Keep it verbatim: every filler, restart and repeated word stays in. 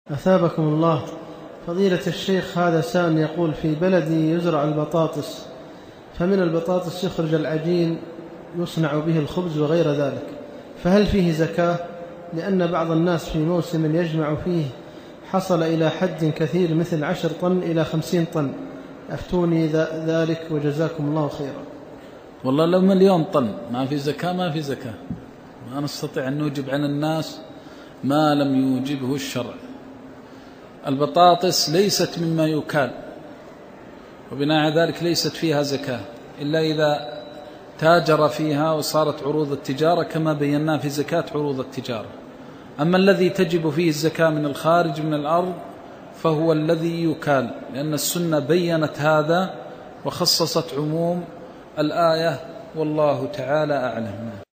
أثابكم الله. فضيلة الشيخ، هذا سائل يقول: في بلدي يزرع البطاطس، فمن البطاطس يخرج العجين يصنع به الخبز وغير ذلك، فهل فيه زكاة؟ لأن بعض الناس في موسم يجمع فيه حصل إلى حد كثير مثل عشر طن إلى خمسين طن، أفتوني ذلك وجزاكم الله خيرا. والله لو مليون طن ما في زكاة ما في زكاة، ما نستطيع أن نوجب عن الناس ما لم يوجبه الشرع. البطاطس ليست مما يكال، وبناء على ذلك ليست فيها زكاة إلا إذا تاجر فيها وصارت عروض التجارة كما بينا في زكاة عروض التجارة. أما الذي تجب فيه الزكاة من الخارج من الأرض فهو الذي يكال، لأن السنة بيّنت هذا وخصصت عموم الآية، والله تعالى أعلم.